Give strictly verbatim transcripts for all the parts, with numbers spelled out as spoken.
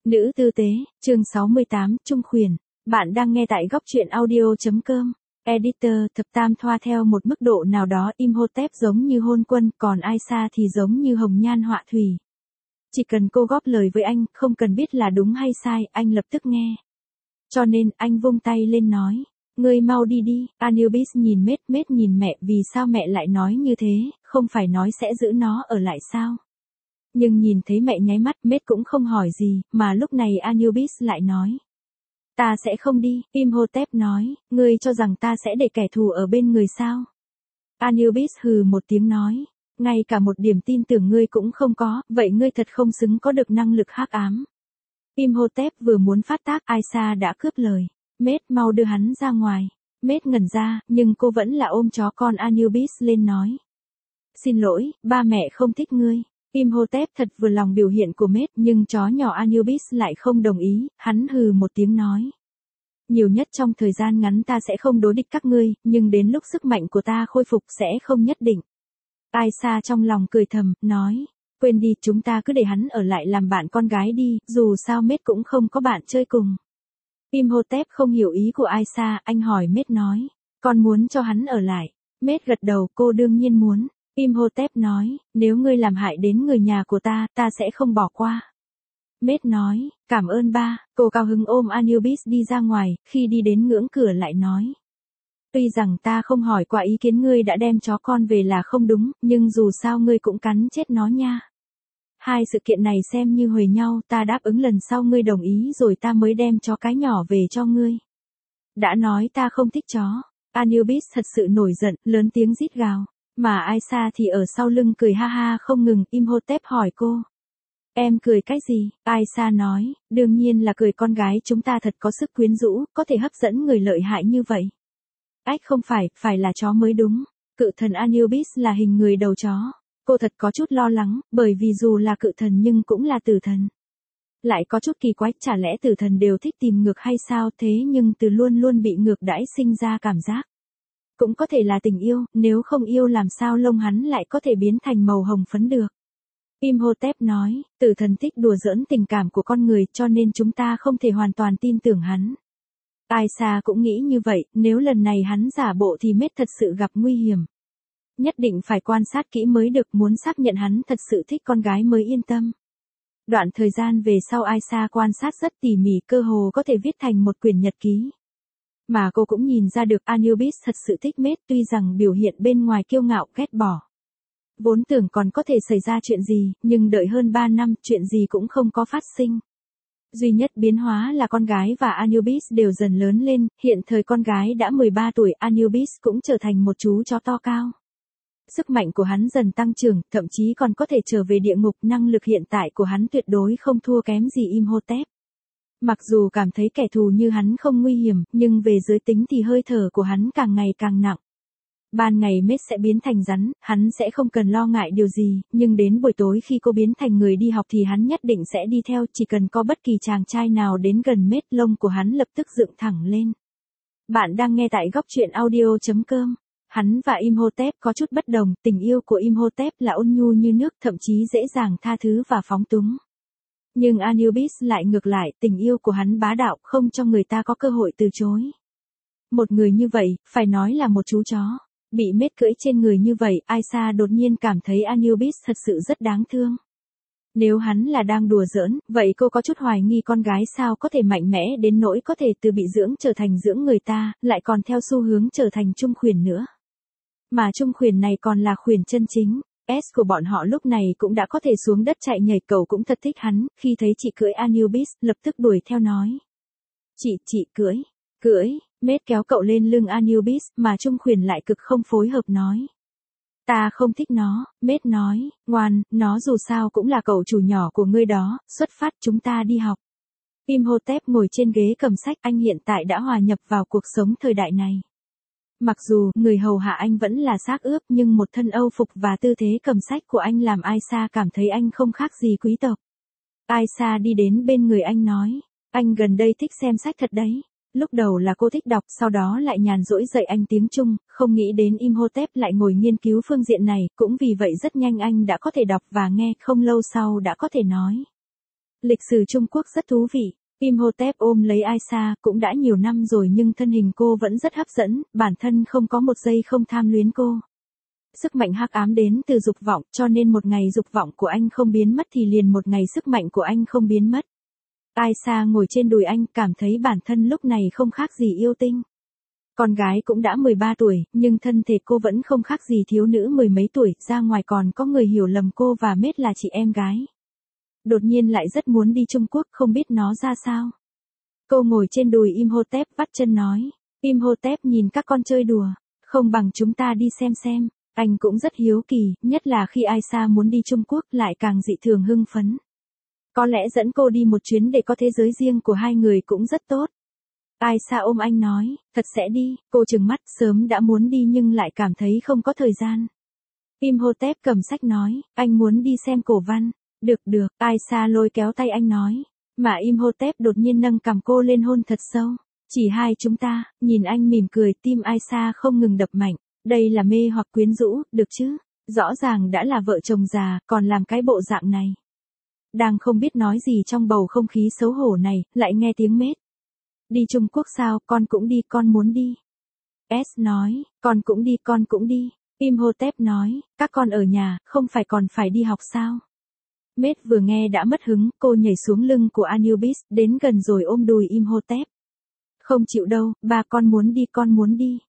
Nữ tư tế, chương sáu mươi tám, Trung Khuyển. Bạn đang nghe tại góc truyện audio.com. Editor, thập tam thoa theo một mức độ nào đó, Imhotep giống như hôn quân, còn Aisha thì giống như hồng nhan họa thủy. Chỉ cần cô góp lời với anh, không cần biết là đúng hay sai, anh lập tức nghe. Cho nên, anh vung tay lên nói. Ngươi mau đi đi. Anubis nhìn Mết, Mết nhìn mẹ, vì sao mẹ lại nói như thế, không phải nói sẽ giữ nó ở lại sao? Nhưng nhìn thấy mẹ nháy mắt, Mết cũng không hỏi gì, mà lúc này Anubis lại nói. Ta sẽ không đi, Imhotep nói, ngươi cho rằng ta sẽ để kẻ thù ở bên người sao? Anubis hừ một tiếng nói, ngay cả một điểm tin tưởng ngươi cũng không có, vậy ngươi thật không xứng có được năng lực hắc ám. Imhotep vừa muốn phát tác, Aisha đã cướp lời, Mết mau đưa hắn ra ngoài. Mết ngẩn ra, nhưng cô vẫn là ôm chó con Anubis lên nói. Xin lỗi, ba mẹ không thích ngươi. Imhotep thật vừa lòng biểu hiện của Mết, nhưng chó nhỏ Anubis lại không đồng ý, hắn hừ một tiếng nói. Nhiều nhất trong thời gian ngắn ta sẽ không đối địch các ngươi, nhưng đến lúc sức mạnh của ta khôi phục sẽ không nhất định. Aisha trong lòng cười thầm, nói, quên đi, chúng ta cứ để hắn ở lại làm bạn con gái đi, dù sao Mết cũng không có bạn chơi cùng. Imhotep không hiểu ý của Aisha, anh hỏi Mết nói, con muốn cho hắn ở lại. Mết gật đầu, cô đương nhiên muốn. Imhotep nói, nếu ngươi làm hại đến người nhà của ta, ta sẽ không bỏ qua. Mết nói, cảm ơn ba, cô cao hứng ôm Anubis đi ra ngoài, khi đi đến ngưỡng cửa lại nói. Tuy rằng ta không hỏi qua ý kiến ngươi đã đem chó con về là không đúng, nhưng dù sao ngươi cũng cắn chết nó nha. Hai sự kiện này xem như huề nhau, ta đáp ứng lần sau ngươi đồng ý rồi ta mới đem chó cái nhỏ về cho ngươi. Đã nói ta không thích chó. Anubis thật sự nổi giận, lớn tiếng rít gào. Mà Aisha thì ở sau lưng cười ha ha không ngừng. Imhotep hỏi cô. Em cười cái gì? Aisha nói, đương nhiên là cười con gái chúng ta thật có sức quyến rũ, có thể hấp dẫn người lợi hại như vậy. Ách không phải, phải là chó mới đúng. Cự thần Anubis là hình người đầu chó. Cô thật có chút lo lắng, bởi vì dù là cự thần nhưng cũng là tử thần. Lại có chút kỳ quái, chả lẽ tử thần đều thích tìm ngược hay sao, thế nhưng từ luôn luôn bị ngược đãi sinh ra cảm giác. Cũng có thể là tình yêu, nếu không yêu làm sao lông hắn lại có thể biến thành màu hồng phấn được. Imhotep nói, tử thần thích đùa giỡn tình cảm của con người cho nên chúng ta không thể hoàn toàn tin tưởng hắn. Aisha cũng nghĩ như vậy, nếu lần này hắn giả bộ thì Mết thật sự gặp nguy hiểm. Nhất định phải quan sát kỹ mới được, muốn xác nhận hắn thật sự thích con gái mới yên tâm. Đoạn thời gian về sau Aisha quan sát rất tỉ mỉ, cơ hồ có thể viết thành một quyển nhật ký. Mà cô cũng nhìn ra được Anubis thật sự thích Mết, tuy rằng biểu hiện bên ngoài kiêu ngạo ghét bỏ. Vốn tưởng còn có thể xảy ra chuyện gì, nhưng đợi hơn ba năm, chuyện gì cũng không có phát sinh. Duy nhất biến hóa là con gái và Anubis đều dần lớn lên, hiện thời con gái đã mười ba tuổi, Anubis cũng trở thành một chú chó to cao. Sức mạnh của hắn dần tăng trưởng, thậm chí còn có thể trở về địa ngục, năng lực hiện tại của hắn tuyệt đối không thua kém gì Imhotep. Mặc dù cảm thấy kẻ thù như hắn không nguy hiểm, nhưng về giới tính thì hơi thở của hắn càng ngày càng nặng. Ban ngày Mết sẽ biến thành rắn, hắn sẽ không cần lo ngại điều gì, nhưng đến buổi tối khi cô biến thành người đi học thì hắn nhất định sẽ đi theo, chỉ cần có bất kỳ chàng trai nào đến gần Mết, lông của hắn lập tức dựng thẳng lên. Bạn đang nghe tại góc truyện audio.com. Hắn và Imhotep có chút bất đồng, tình yêu của Imhotep là ôn nhu như nước, thậm chí dễ dàng tha thứ và phóng túng. Nhưng Anubis lại ngược lại, tình yêu của hắn bá đạo, không cho người ta có cơ hội từ chối. Một người như vậy, phải nói là một chú chó. Bị Mết cưỡi trên người như vậy, Aisha đột nhiên cảm thấy Anubis thật sự rất đáng thương. Nếu hắn là đang đùa giỡn, vậy cô có chút hoài nghi con gái sao có thể mạnh mẽ đến nỗi có thể từ bị dưỡng trở thành dưỡng người ta, lại còn theo xu hướng trở thành Trung Khuyển nữa. Mà Trung Khuyển này còn là khuyển chân chính. S của bọn họ lúc này cũng đã có thể xuống đất chạy nhảy, cậu cũng thật thích hắn, khi thấy chị cưỡi Anubis, lập tức đuổi theo nói. Chị, chị cưỡi, cưỡi, Mết kéo cậu lên lưng Anubis, mà Trung Khuyển lại cực không phối hợp nói. Ta không thích nó, Mết nói, ngoan, nó dù sao cũng là cậu chủ nhỏ của ngươi đó, xuất phát chúng ta đi học. Imhotep ngồi trên ghế cầm sách, anh hiện tại đã hòa nhập vào cuộc sống thời đại này. Mặc dù, người hầu hạ anh vẫn là xác ướp nhưng một thân âu phục và tư thế cầm sách của anh làm Aisha cảm thấy anh không khác gì quý tộc. Aisha đi đến bên người anh nói, anh gần đây thích xem sách thật đấy. Lúc đầu là cô thích đọc, sau đó lại nhàn rỗi dạy anh tiếng Trung, không nghĩ đến Imhotep lại ngồi nghiên cứu phương diện này, cũng vì vậy rất nhanh anh đã có thể đọc và nghe, không lâu sau đã có thể nói. Lịch sử Trung Quốc rất thú vị. Imhotep ôm lấy Aisha cũng đã nhiều năm rồi nhưng thân hình cô vẫn rất hấp dẫn, bản thân không có một giây không tham luyến cô. Sức mạnh hắc ám đến từ dục vọng, cho nên một ngày dục vọng của anh không biến mất thì liền một ngày sức mạnh của anh không biến mất. Aisha ngồi trên đùi anh, cảm thấy bản thân lúc này không khác gì yêu tinh. Con gái cũng đã mười ba tuổi, nhưng thân thể cô vẫn không khác gì thiếu nữ mười mấy tuổi, ra ngoài còn có người hiểu lầm cô và Mết là chị em gái. Đột nhiên lại rất muốn đi Trung Quốc, không biết nó ra sao. Cô ngồi trên đùi Imhotep vắt chân nói. Imhotep nhìn các con chơi đùa, không bằng chúng ta đi xem xem. Anh cũng rất hiếu kỳ, nhất là khi Aisha muốn đi Trung Quốc lại càng dị thường hưng phấn. Có lẽ dẫn cô đi một chuyến để có thế giới riêng của hai người cũng rất tốt. Aisha ôm anh nói, thật sẽ đi, cô trừng mắt, sớm đã muốn đi nhưng lại cảm thấy không có thời gian. Imhotep cầm sách nói, anh muốn đi xem cổ văn. Được được, Aisha lôi kéo tay anh nói. Mà Imhotep đột nhiên nâng cằm cô lên hôn thật sâu. Chỉ hai chúng ta, nhìn anh mỉm cười, tim Aisha không ngừng đập mạnh. Đây là mê hoặc quyến rũ, được chứ? Rõ ràng đã là vợ chồng già, còn làm cái bộ dạng này. Đang không biết nói gì trong bầu không khí xấu hổ này, lại nghe tiếng Mết. Đi Trung Quốc sao, con cũng đi, con muốn đi. S nói, con cũng đi, con cũng đi. Imhotep nói, các con ở nhà, không phải còn phải đi học sao? Mết vừa nghe đã mất hứng, cô nhảy xuống lưng của Anubis, đến gần rồi ôm đùi Imhotep. Không chịu đâu, ba con muốn đi, con muốn đi.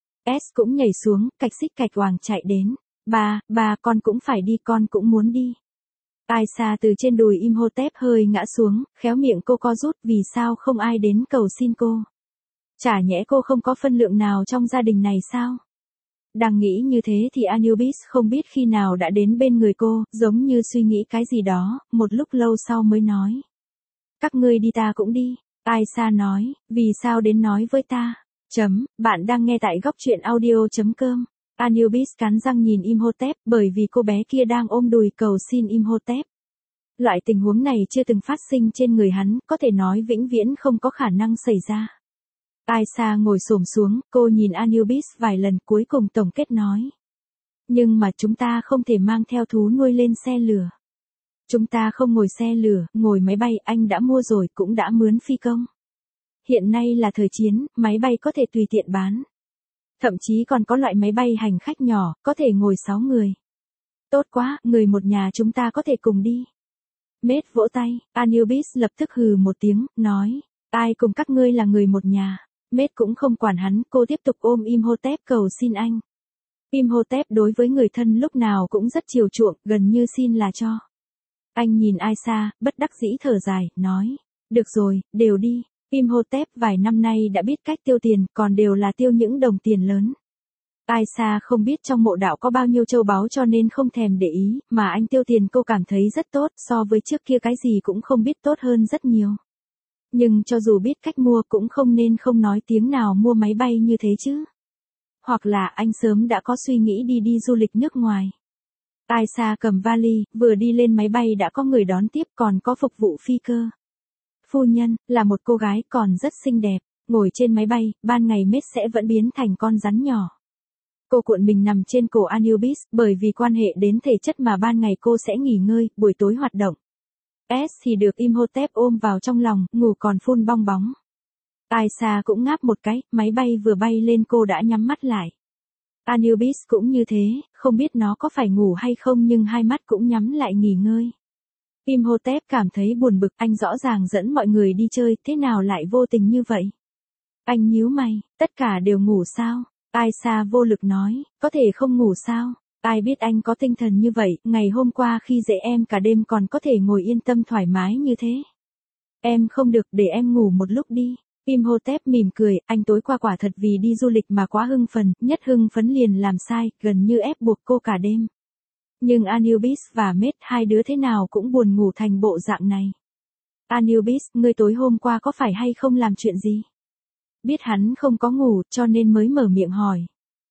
S cũng nhảy xuống, cạch xích cạch hoàng chạy đến. Ba, ba con cũng phải đi, con cũng muốn đi. Aisha từ trên đùi Imhotep hơi ngã xuống, khéo miệng cô co rút, vì sao không ai đến cầu xin cô? Chả nhẽ cô không có phân lượng nào trong gia đình này sao? Đang nghĩ như thế thì Anubis không biết khi nào đã đến bên người cô, giống như suy nghĩ cái gì đó, một lúc lâu sau mới nói. Các ngươi đi ta cũng đi. Aisha nói, vì sao đến nói với ta? Chấm, bạn đang nghe tại góc truyện audio.com. Anubis cắn răng nhìn Imhotep, bởi vì cô bé kia đang ôm đùi cầu xin Imhotep. Loại tình huống này chưa từng phát sinh trên người hắn, có thể nói vĩnh viễn không có khả năng xảy ra. Aisha ngồi xổm xuống, cô nhìn Anubis vài lần cuối cùng tổng kết nói. Nhưng mà chúng ta không thể mang theo thú nuôi lên xe lửa. Chúng ta không ngồi xe lửa, ngồi máy bay, anh đã mua rồi, cũng đã mướn phi công. Hiện nay là thời chiến, máy bay có thể tùy tiện bán. Thậm chí còn có loại máy bay hành khách nhỏ, có thể ngồi sáu người. Tốt quá, người một nhà chúng ta có thể cùng đi. Mết vỗ tay, Anubis lập tức hừ một tiếng, nói, ai cùng các ngươi là người một nhà. Mết cũng không quản hắn, cô tiếp tục ôm Imhotep cầu xin anh. Imhotep đối với người thân lúc nào cũng rất chiều chuộng, gần như xin là cho. Anh nhìn Aisha, bất đắc dĩ thở dài, nói, được rồi, đều đi. Imhotep vài năm nay đã biết cách tiêu tiền, còn đều là tiêu những đồng tiền lớn. Aisha không biết trong mộ đạo có bao nhiêu châu báu cho nên không thèm để ý, mà anh tiêu tiền cô cảm thấy rất tốt, so với trước kia cái gì cũng không biết tốt hơn rất nhiều. Nhưng cho dù biết cách mua cũng không nên không nói tiếng nào mua máy bay như thế chứ. Hoặc là anh sớm đã có suy nghĩ đi đi du lịch nước ngoài. Aisha cầm vali, vừa đi lên máy bay đã có người đón tiếp, còn có phục vụ phi cơ. Phu nhân, là một cô gái còn rất xinh đẹp, ngồi trên máy bay, ban ngày Mết sẽ vẫn biến thành con rắn nhỏ. Cô cuộn mình nằm trên cổ Anubis, bởi vì quan hệ đến thể chất mà ban ngày cô sẽ nghỉ ngơi, buổi tối hoạt động. S thì được Imhotep ôm vào trong lòng, ngủ còn phun bong bóng. Aisha cũng ngáp một cái, máy bay vừa bay lên cô đã nhắm mắt lại. Anubis cũng như thế, không biết nó có phải ngủ hay không nhưng hai mắt cũng nhắm lại nghỉ ngơi. Imhotep cảm thấy buồn bực, anh rõ ràng dẫn mọi người đi chơi, thế nào lại vô tình như vậy? Anh nhíu mày, tất cả đều ngủ sao? Aisha vô lực nói, có thể không ngủ sao? Ai biết anh có tinh thần như vậy, ngày hôm qua khi dạy em cả đêm còn có thể ngồi yên tâm thoải mái như thế. Em không được, để em ngủ một lúc đi. Imhotep mỉm cười, anh tối qua quả thật vì đi du lịch mà quá hưng phấn, nhất hưng phấn liền làm sai, gần như ép buộc cô cả đêm. Nhưng Anubis và Mết hai đứa thế nào cũng buồn ngủ thành bộ dạng này. Anubis, ngươi tối hôm qua có phải hay không làm chuyện gì? Biết hắn không có ngủ, cho nên mới mở miệng hỏi.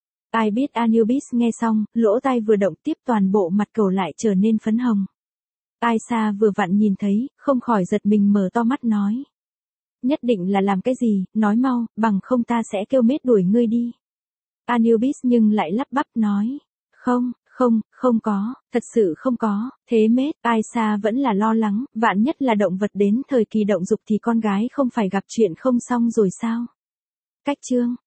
Ai biết Anubis nghe xong, lỗ tai vừa động tiếp toàn bộ mặt cậu lại trở nên phấn hồng. Aisha vừa vặn nhìn thấy, không khỏi giật mình mở to mắt nói. Nhất định là làm cái gì, nói mau, bằng không ta sẽ kêu Mết đuổi ngươi đi. Anubis nhưng lại lắp bắp nói. Không, Không, không có, thật sự không có, thế mết, Aisha vẫn là lo lắng, vạn nhất là động vật đến thời kỳ động dục thì con gái không phải gặp chuyện không xong rồi sao? Cách chương